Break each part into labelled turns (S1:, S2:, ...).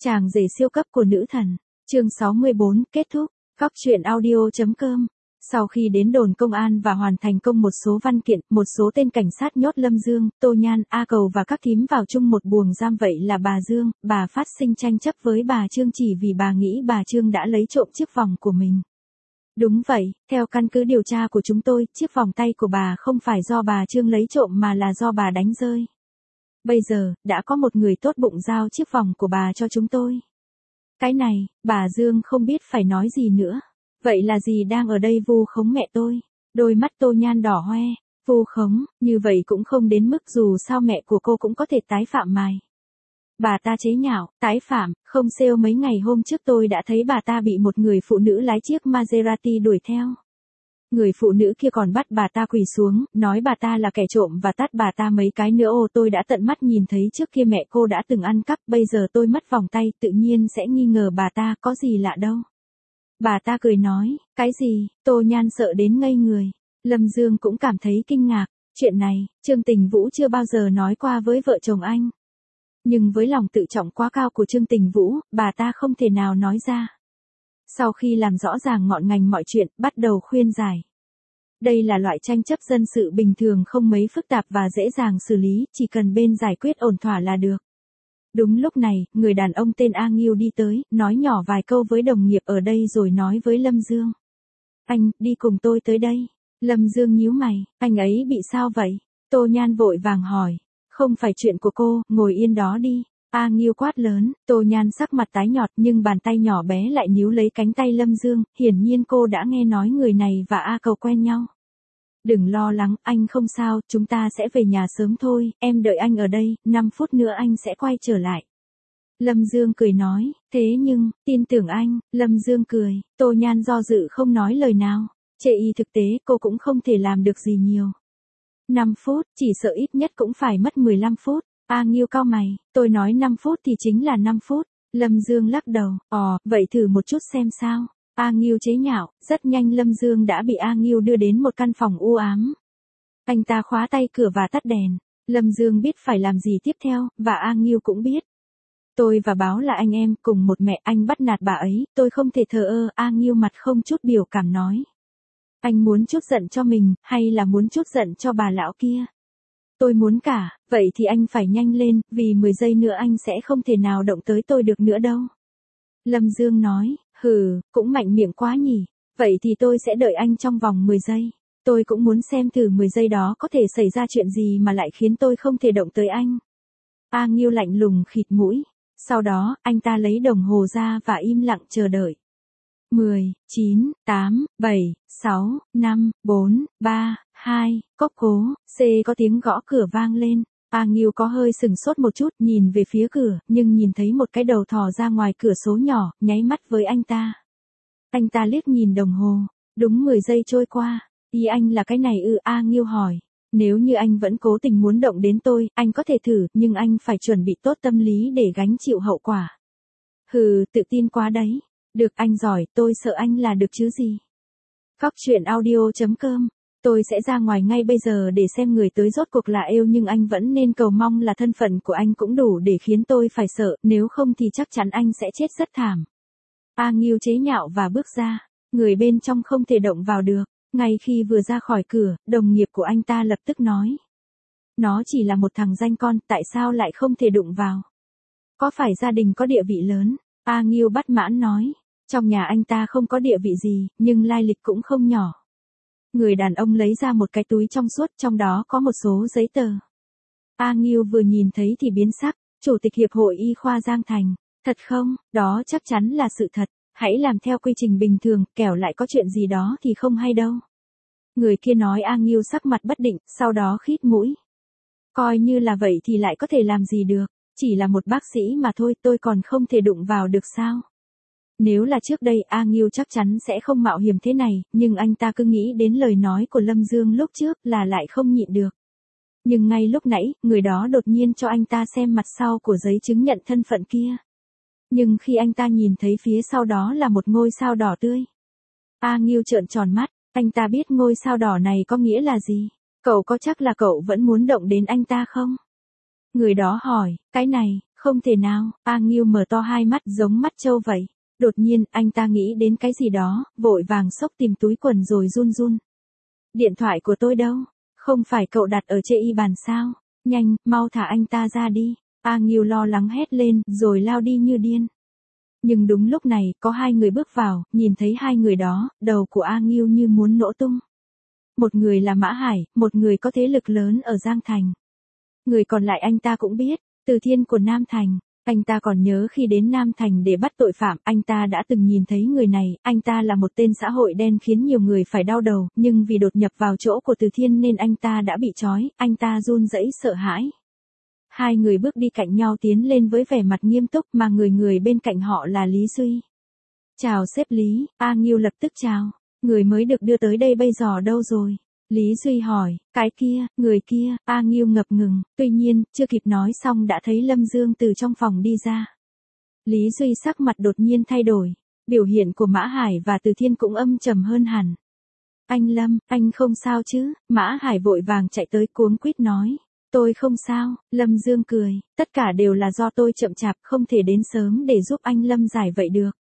S1: Chàng rể siêu cấp của nữ thần. Chương 64 kết thúc. Cóc truyện audio.com. Sau khi đến đồn công an và hoàn thành công một số văn kiện, một số tên cảnh sát nhốt Lâm Dương, Tô Nhan, A Cầu và các thím vào chung một buồng giam. Vậy là bà Dương, bà phát sinh tranh chấp với bà Trương chỉ vì bà nghĩ bà Trương đã lấy trộm chiếc vòng của mình. Đúng vậy, theo căn cứ điều tra của chúng tôi, chiếc vòng tay của bà không phải do bà Trương lấy trộm mà là do bà đánh rơi. Bây giờ, đã có một người tốt bụng giao chiếc vòng của bà cho chúng tôi. Cái này, bà Dương không biết phải nói gì nữa. Vậy là gì đang ở đây vu khống mẹ tôi? Đôi mắt Tô Nhan đỏ hoe. Vu khống, như vậy cũng không đến mức, dù sao mẹ của cô cũng có thể tái phạm mày. Bà ta chế nhạo, tái phạm, không sale mấy ngày hôm trước tôi đã thấy bà ta bị một người phụ nữ lái chiếc Maserati đuổi theo. Người phụ nữ kia còn bắt bà ta quỳ xuống, nói bà ta là kẻ trộm và tát bà ta mấy cái nữa. Tôi đã tận mắt nhìn thấy trước kia mẹ cô đã từng ăn cắp, bây giờ tôi mất vòng tay, tự nhiên sẽ nghi ngờ bà ta, có gì lạ đâu. Bà ta cười nói, cái gì? Tô Nhan sợ đến ngây người. Lâm Dương cũng cảm thấy kinh ngạc, chuyện này, Trương Tình Vũ chưa bao giờ nói qua với vợ chồng anh. Nhưng với lòng tự trọng quá cao của Trương Tình Vũ, bà ta không thể nào nói ra. Sau khi làm rõ ràng ngọn ngành mọi chuyện, bắt đầu khuyên giải. Đây là loại tranh chấp dân sự bình thường không mấy phức tạp và dễ dàng xử lý, chỉ cần bên giải quyết ổn thỏa là được. Đúng lúc này, người đàn ông tên A Nghiêu đi tới, nói nhỏ vài câu với đồng nghiệp ở đây rồi nói với Lâm Dương. Anh, đi cùng tôi tới đây. Lâm Dương nhíu mày, anh ấy bị sao vậy? Tô Nhan vội vàng hỏi. Không phải chuyện của cô, ngồi yên đó đi. A Nghiêu quát lớn, Tô Nhan sắc mặt tái nhọt nhưng bàn tay nhỏ bé lại níu lấy cánh tay Lâm Dương, hiển nhiên cô đã nghe nói người này và A Cầu quen nhau. Đừng lo lắng, anh không sao, chúng ta sẽ về nhà sớm thôi, em đợi anh ở đây, 5 phút nữa anh sẽ quay trở lại. Lâm Dương cười nói, thế nhưng, tin tưởng anh. Lâm Dương cười, Tô Nhan do dự không nói lời nào, chê y thực tế cô cũng không thể làm được gì nhiều. 5 phút, chỉ sợ ít nhất cũng phải mất 15 phút. A Nghiêu cau mày, tôi nói 5 phút thì chính là 5 phút. Lâm Dương lắc đầu, vậy thử một chút xem sao. A Nghiêu chế nhạo, rất nhanh Lâm Dương đã bị A Nghiêu đưa đến một căn phòng u ám. Anh ta khóa tay cửa và tắt đèn. Lâm Dương biết phải làm gì tiếp theo, và A Nghiêu cũng biết. Tôi và Báo là anh em, cùng một mẹ, anh bắt nạt bà ấy, tôi không thể thờ ơ. A Nghiêu mặt không chút biểu cảm nói. Anh muốn chút giận cho mình, hay là muốn chút giận cho bà lão kia? Tôi muốn cả, vậy thì anh phải nhanh lên, vì 10 giây nữa anh sẽ không thể nào động tới tôi được nữa đâu. Lâm Dương nói, cũng mạnh miệng quá nhỉ, vậy thì tôi sẽ đợi anh trong vòng 10 giây. Tôi cũng muốn xem thử 10 giây đó có thể xảy ra chuyện gì mà lại khiến tôi không thể động tới anh. A Nghiêu lạnh lùng khịt mũi, sau đó, anh ta lấy đồng hồ ra và im lặng chờ đợi. 10, 9, 8, 7, 6, 5, 4, 3, 2, cốc cố, có tiếng gõ cửa vang lên. A Nghiêu có hơi sừng sốt một chút, nhìn về phía cửa, nhưng nhìn thấy một cái đầu thò ra ngoài cửa sổ nhỏ, nháy mắt với anh ta. Anh ta liếc nhìn đồng hồ, đúng 10 giây trôi qua. Ý anh là cái này ư? A Nghiêu hỏi. Nếu như anh vẫn cố tình muốn động đến tôi, anh có thể thử, nhưng anh phải chuẩn bị tốt tâm lý để gánh chịu hậu quả. Tự tin quá đấy. Được, anh giỏi, tôi sợ anh là được chứ gì. Cóc truyện audio.com. Tôi sẽ ra ngoài ngay bây giờ để xem người tới rốt cuộc là yêu, nhưng anh vẫn nên cầu mong là thân phận của anh cũng đủ để khiến tôi phải sợ, nếu không thì chắc chắn anh sẽ chết rất thảm. A Nghiêu chế nhạo và bước ra, người bên trong không thể động vào được. Ngay khi vừa ra khỏi cửa, đồng nghiệp của anh ta lập tức nói. Nó chỉ là một thằng danh con, tại sao lại không thể đụng vào? Có phải gia đình có địa vị lớn? A Nghiêu bất mãn nói. Trong nhà anh ta không có địa vị gì, nhưng lai lịch cũng không nhỏ. Người đàn ông lấy ra một cái túi trong suốt, trong đó có một số giấy tờ. A Nghiêu vừa nhìn thấy thì biến sắc, Chủ tịch Hiệp hội Y khoa Giang Thành. Thật không? Đó chắc chắn là sự thật. Hãy làm theo quy trình bình thường, kẻo lại có chuyện gì đó thì không hay đâu. Người kia nói. A Nghiêu sắc mặt bất định, sau đó khít mũi. Coi như là vậy thì lại có thể làm gì được, chỉ là một bác sĩ mà thôi, tôi còn không thể đụng vào được sao? Nếu là trước đây, A Nghiêu chắc chắn sẽ không mạo hiểm thế này, nhưng anh ta cứ nghĩ đến lời nói của Lâm Dương lúc trước là lại không nhịn được. Nhưng ngay lúc nãy, người đó đột nhiên cho anh ta xem mặt sau của giấy chứng nhận thân phận kia. Nhưng khi anh ta nhìn thấy phía sau đó là một ngôi sao đỏ tươi. A Nghiêu trợn tròn mắt, anh ta biết ngôi sao đỏ này có nghĩa là gì. Cậu có chắc là cậu vẫn muốn động đến anh ta không? Người đó hỏi, cái này, Không thể nào, A Ngưu mở to hai mắt giống mắt trâu vậy. Đột nhiên, anh ta nghĩ đến cái gì đó, vội vàng xốc tìm túi quần rồi run run. Điện thoại của tôi đâu? Không phải cậu đặt ở trên y bàn sao? Nhanh, mau thả anh ta ra đi. A Ngưu lo lắng hét lên, rồi lao đi như điên. Nhưng đúng lúc này, có hai người bước vào, nhìn thấy hai người đó, đầu của A Ngưu như muốn nổ tung. Một người là Mã Hải, một người có thế lực lớn ở Giang Thành. Người còn lại anh ta cũng biết, Từ Thiên của Nam Thành. Anh ta còn nhớ khi đến Nam Thành để bắt tội phạm, anh ta đã từng nhìn thấy người này, anh ta là một tên xã hội đen khiến nhiều người phải đau đầu, nhưng vì đột nhập vào chỗ của Từ Thiên nên anh ta đã bị trói, anh ta run rẩy sợ hãi. Hai người bước đi cạnh nhau tiến lên với vẻ mặt nghiêm túc mà người bên cạnh họ là Lý Duy. Chào sếp Lý, A Ngưu lập tức chào. Người mới được đưa tới đây bây giờ đâu rồi? Lý Duy hỏi, cái kia, người kia, A Ngưu ngập ngừng, tuy nhiên, chưa kịp nói xong đã thấy Lâm Dương từ trong phòng đi ra. Lý Duy sắc mặt đột nhiên thay đổi, biểu hiện của Mã Hải và Từ Thiên cũng âm trầm hơn hẳn. Anh Lâm, anh không sao chứ? Mã Hải vội vàng chạy tới cuống quýt nói. Tôi không sao, Lâm Dương cười, tất cả đều là do tôi chậm chạp không thể đến sớm để giúp anh Lâm giải vậy được.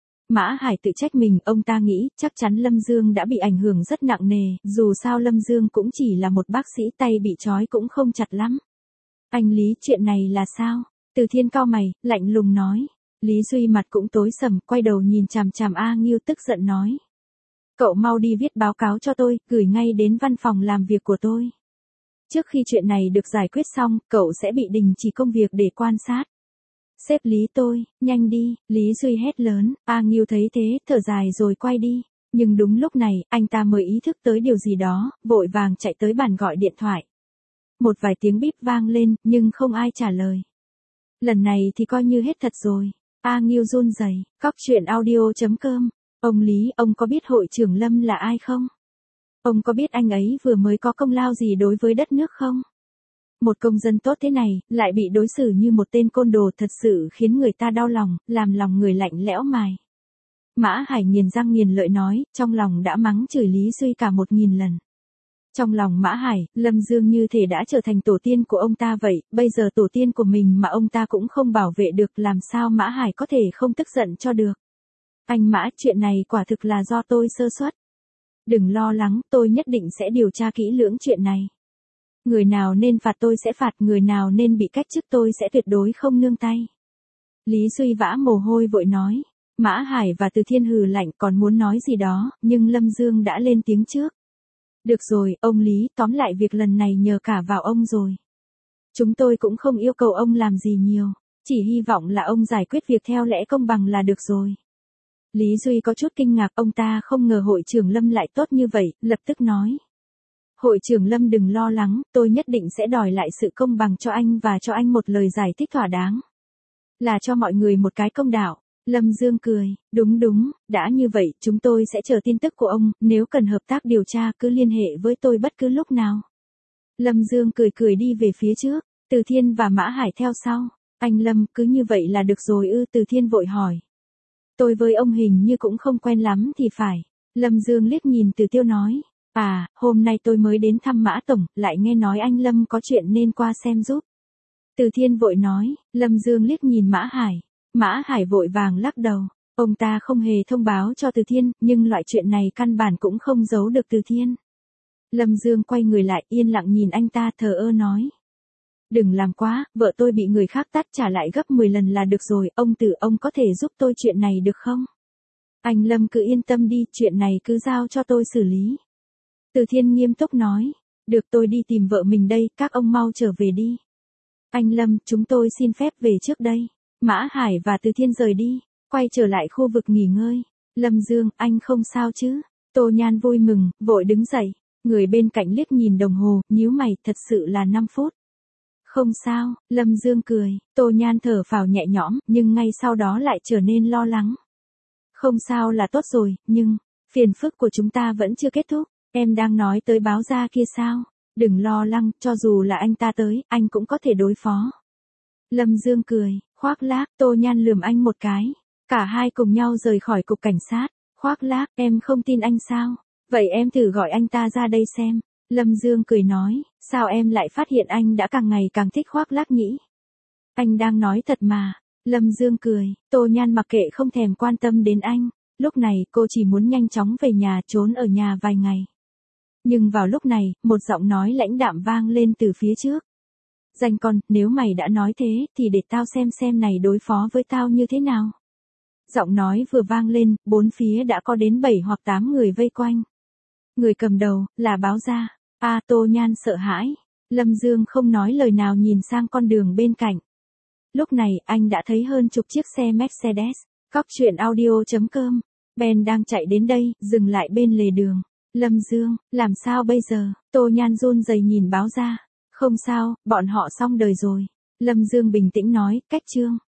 S1: Mã Hải tự trách mình, ông ta nghĩ chắc chắn Lâm Dương đã bị ảnh hưởng rất nặng nề, dù sao Lâm Dương cũng chỉ là một bác sĩ tay bị trói cũng không chặt lắm. Anh Lý, chuyện này là sao? Từ Thiên cau mày, lạnh lùng nói. Lý Duy mặt cũng tối sầm, quay đầu nhìn chằm chằm A Ngưu tức giận nói. Cậu mau đi viết báo cáo cho tôi, gửi ngay đến văn phòng làm việc của tôi. Trước khi chuyện này được giải quyết xong, cậu sẽ bị đình chỉ công việc để quan sát. Sếp Lý tôi, nhanh đi, Lý Duy hét lớn, A Ngưu thấy thế, thở dài rồi quay đi. Nhưng đúng lúc này, anh ta mới ý thức tới điều gì đó, vội vàng chạy tới bàn gọi điện thoại. Một vài tiếng bíp vang lên, nhưng không ai trả lời. Lần này thì coi như hết thật rồi. A Ngưu run rẩy, coptruyện.audio.com. Ông Lý, ông có biết hội trưởng Lâm là ai không? Ông có biết anh ấy vừa mới có công lao gì đối với đất nước không? Một công dân tốt thế này, lại bị đối xử như một tên côn đồ thật sự khiến người ta đau lòng, làm lòng người lạnh lẽo mài. Mã Hải nghiền răng nghiền lợi nói, trong lòng đã mắng chửi Lý Duy cả 1000 lần. Trong lòng Mã Hải, Lâm Dương như thể đã trở thành tổ tiên của ông ta vậy, bây giờ tổ tiên của mình mà ông ta cũng không bảo vệ được, làm sao Mã Hải có thể không tức giận cho được. Anh Mã, chuyện này quả thực là do tôi sơ suất. Đừng lo lắng, tôi nhất định sẽ điều tra kỹ lưỡng chuyện này. Người nào nên phạt tôi sẽ phạt, người nào nên bị cách chức tôi sẽ tuyệt đối không nương tay. Lý Duy vã mồ hôi vội nói. Mã Hải và Từ Thiên hừ lạnh còn muốn nói gì đó, nhưng Lâm Dương đã lên tiếng trước. Được rồi, ông Lý, tóm lại việc lần này nhờ cả vào ông rồi. Chúng tôi cũng không yêu cầu ông làm gì nhiều, chỉ hy vọng là ông giải quyết việc theo lẽ công bằng là được rồi. Lý Duy có chút kinh ngạc, ông ta không ngờ hội trưởng Lâm lại tốt như vậy, lập tức nói. Hội trưởng Lâm đừng lo lắng, tôi nhất định sẽ đòi lại sự công bằng cho anh và cho anh một lời giải thích thỏa đáng. Là cho mọi người một cái công đạo. Lâm Dương cười, đúng, đã như vậy, chúng tôi sẽ chờ tin tức của ông, nếu cần hợp tác điều tra cứ liên hệ với tôi bất cứ lúc nào. Lâm Dương cười đi về phía trước, Từ Thiên và Mã Hải theo sau. Anh Lâm, cứ như vậy là được rồi ư? Từ Thiên vội hỏi. Tôi với ông hình như cũng không quen lắm thì phải. Lâm Dương liếc nhìn Từ Tiêu nói. À, hôm nay tôi mới đến thăm Mã Tổng, lại nghe nói anh Lâm có chuyện nên qua xem giúp. Từ Thiên vội nói, Lâm Dương liếc nhìn Mã Hải. Mã Hải vội vàng lắc đầu. Ông ta không hề thông báo cho Từ Thiên, nhưng loại chuyện này căn bản cũng không giấu được Từ Thiên. Lâm Dương quay người lại yên lặng nhìn anh ta thờ ơ nói. Đừng làm quá, vợ tôi bị người khác tát trả lại gấp 10 lần là được rồi, ông có thể giúp tôi chuyện này được không? Anh Lâm cứ yên tâm đi, chuyện này cứ giao cho tôi xử lý. Từ Thiên nghiêm túc nói, được tôi đi tìm vợ mình đây, các ông mau trở về đi. Anh Lâm, chúng tôi xin phép về trước đây. Mã Hải và Từ Thiên rời đi, quay trở lại khu vực nghỉ ngơi. Lâm Dương, anh không sao chứ? Tô Nhan vui mừng, vội đứng dậy. Người bên cạnh liếc nhìn đồng hồ, nhíu mày, thật sự là 5 phút. Không sao, Lâm Dương cười, Tô Nhan thở phào nhẹ nhõm, nhưng ngay sau đó lại trở nên lo lắng. Không sao là tốt rồi, nhưng, phiền phức của chúng ta vẫn chưa kết thúc. Em đang nói tới báo gia kia sao? Đừng lo lắng, cho dù là anh ta tới, anh cũng có thể đối phó. Lâm Dương cười, khoác lác, Tô Nhan lườm anh một cái. Cả hai cùng nhau rời khỏi cục cảnh sát. Khoác lác, em không tin anh sao? Vậy em thử gọi anh ta ra đây xem. Lâm Dương cười nói, sao em lại phát hiện anh đã càng ngày càng thích khoác lác nhỉ? Anh đang nói thật mà. Lâm Dương cười, Tô Nhan mặc kệ không thèm quan tâm đến anh. Lúc này cô chỉ muốn nhanh chóng về nhà trốn ở nhà vài ngày. Nhưng vào lúc này, một giọng nói lãnh đạm vang lên từ phía trước. Danh con, nếu mày đã nói thế, thì để tao xem này đối phó với tao như thế nào. Giọng nói vừa vang lên, bốn phía đã có đến 7 hoặc 8 người vây quanh. Người cầm đầu, là Báo Gia. Tô Nhan sợ hãi. Lâm Dương không nói lời nào nhìn sang con đường bên cạnh. Lúc này, anh đã thấy hơn chục chiếc xe Mercedes. Cóc truyện audio.com. Ben đang chạy đến đây, dừng lại bên lề đường. Lâm Dương, làm sao bây giờ? Tô Nhan run rẩy nhìn Báo Gia. Không sao, bọn họ xong đời rồi. Lâm Dương bình tĩnh nói, cách chương.